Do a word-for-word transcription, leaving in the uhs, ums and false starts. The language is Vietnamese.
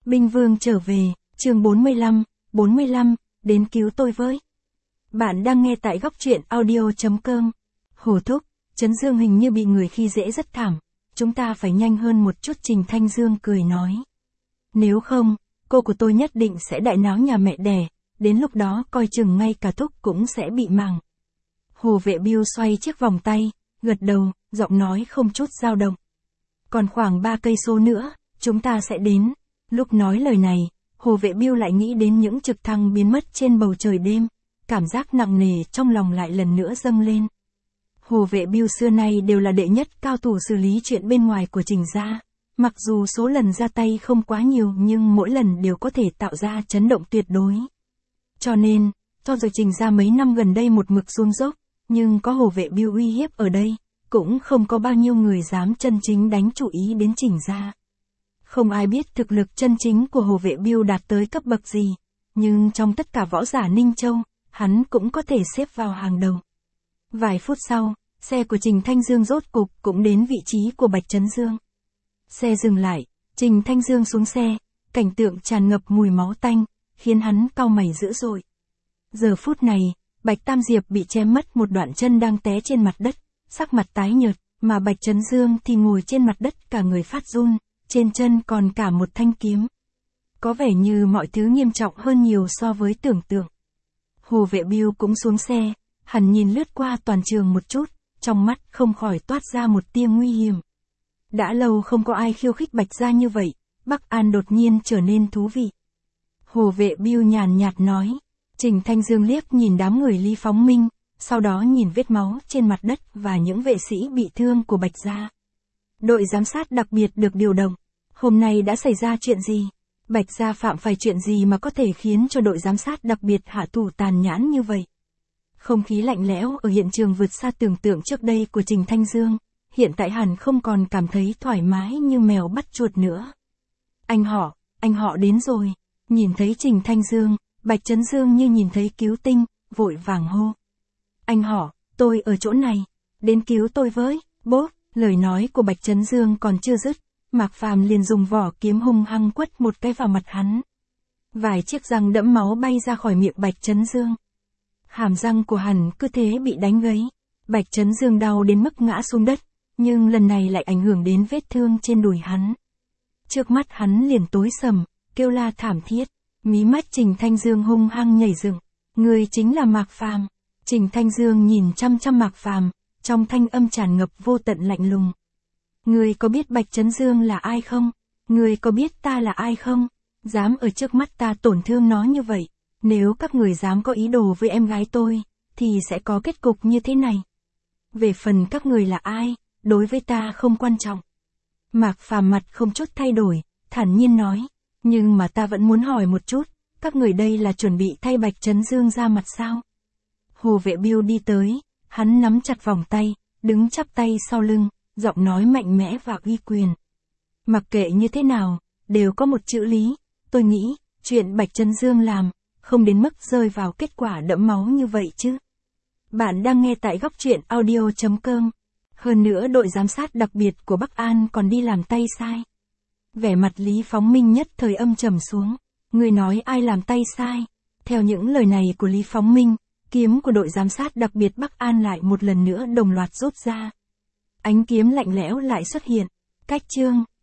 Binh Vương trở về, chương bốn mươi lăm, bốn mươi lăm, đến cứu tôi với. Bạn đang nghe tại góc truyện audio chấm com. Hồ thúc, Trấn Dương hình như bị người khi dễ rất thảm, chúng ta phải nhanh hơn một chút. Trình Thanh Dương cười nói. Nếu không, cô của tôi nhất định sẽ đại náo nhà mẹ đẻ, đến lúc đó coi chừng ngay cả thúc cũng sẽ bị màng. Hồ Vệ Biêu xoay chiếc vòng tay, gật đầu, giọng nói không chút dao động. Còn khoảng ba cây số nữa, chúng ta sẽ đến. Lúc nói lời này, Hồ Vệ Biêu lại nghĩ đến những trực thăng biến mất trên bầu trời đêm, cảm giác nặng nề trong lòng lại lần nữa dâng lên. Hồ Vệ Biêu xưa nay đều là đệ nhất cao thủ xử lý chuyện bên ngoài của Trình gia, mặc dù số lần ra tay không quá nhiều nhưng mỗi lần đều có thể tạo ra chấn động tuyệt đối. Cho nên, cho dù Trình gia mấy năm gần đây một mực xuống dốc, nhưng có Hồ Vệ Biêu uy hiếp ở đây, cũng không có bao nhiêu người dám chân chính đánh chủ ý đến Trình gia. Không ai biết thực lực chân chính của Hồ Vệ Biêu đạt tới cấp bậc gì, nhưng trong tất cả võ giả Ninh Châu, hắn cũng có thể xếp vào hàng đầu. Vài phút sau, xe của Trình Thanh Dương rốt cục cũng đến vị trí của Bạch Trấn Dương. Xe dừng lại, Trình Thanh Dương xuống xe, cảnh tượng tràn ngập mùi máu tanh, khiến hắn cau mày dữ dội. Giờ phút này, Bạch Tam Diệp bị chém mất một đoạn chân đang té trên mặt đất, sắc mặt tái nhợt, mà Bạch Trấn Dương thì ngồi trên mặt đất cả người phát run, trên chân còn cả một thanh kiếm. Có vẻ như mọi thứ nghiêm trọng hơn nhiều so với tưởng tượng. Hồ Vệ Biêu cũng xuống xe, hắn nhìn lướt qua toàn trường một chút, trong mắt không khỏi toát ra một tia nguy hiểm. Đã lâu không có ai khiêu khích Bạch gia như vậy, Bắc An đột nhiên trở nên thú vị. Hồ Vệ Biêu nhàn nhạt nói. Trình Thanh Dương liếc nhìn đám người Lý Phóng Minh, sau đó nhìn vết máu trên mặt đất và những vệ sĩ bị thương của Bạch gia. Đội giám sát đặc biệt được điều động. Hôm nay đã xảy ra chuyện gì? Bạch gia phạm phải chuyện gì mà có thể khiến cho đội giám sát đặc biệt hạ thủ tàn nhẫn như vậy? Không khí lạnh lẽo ở hiện trường vượt xa tưởng tượng trước đây của Trình Thanh Dương, hiện tại hẳn không còn cảm thấy thoải mái như mèo bắt chuột nữa. Anh họ, anh họ đến rồi. Nhìn thấy Trình Thanh Dương, Bạch Trấn Dương như nhìn thấy cứu tinh, vội vàng hô. Anh họ, tôi ở chỗ này, đến cứu tôi với. Bốp, lời nói của Bạch Trấn Dương còn chưa dứt, Mạc Phàm liền dùng vỏ kiếm hung hăng quất một cái vào mặt hắn. Vài chiếc răng đẫm máu bay ra khỏi miệng Bạch Trấn Dương. Hàm răng của hắn cứ thế bị đánh gãy. Bạch Trấn Dương đau đến mức ngã xuống đất, nhưng lần này lại ảnh hưởng đến vết thương trên đùi hắn. Trước mắt hắn liền tối sầm, kêu la thảm thiết. Mí mắt Trình Thanh Dương hung hăng nhảy dựng. Người chính là Mạc Phàm. Trình Thanh Dương nhìn chăm chăm Mạc Phàm, trong thanh âm tràn ngập vô tận lạnh lùng. Người có biết Bạch Trấn Dương là ai không? Người có biết ta là ai không? Dám ở trước mắt ta tổn thương nó như vậy. Nếu các người dám có ý đồ với em gái tôi, thì sẽ có kết cục như thế này. Về phần các người là ai, đối với ta không quan trọng. Mạc Phàm mặt không chút thay đổi, thản nhiên nói. Nhưng mà ta vẫn muốn hỏi một chút, các người đây là chuẩn bị thay Bạch Trấn Dương ra mặt sao? Hồ Vệ Biêu đi tới, hắn nắm chặt vòng tay, đứng chắp tay sau lưng, giọng nói mạnh mẽ và uy quyền. Mặc kệ như thế nào, đều có một chữ lý, tôi nghĩ, chuyện Bạch Trấn Dương làm, không đến mức rơi vào kết quả đẫm máu như vậy chứ. Bạn đang nghe tại góc truyện audio chấm com. Hơn nữa đội giám sát đặc biệt của Bắc An còn đi làm tay sai. Vẻ mặt Lý Phóng Minh nhất thời âm trầm xuống. Người nói ai làm tay sai? Theo những lời này của Lý Phóng Minh, kiếm của đội giám sát đặc biệt Bắc An lại một lần nữa đồng loạt rút ra. Ánh kiếm lạnh lẽo lại xuất hiện. Cách chương.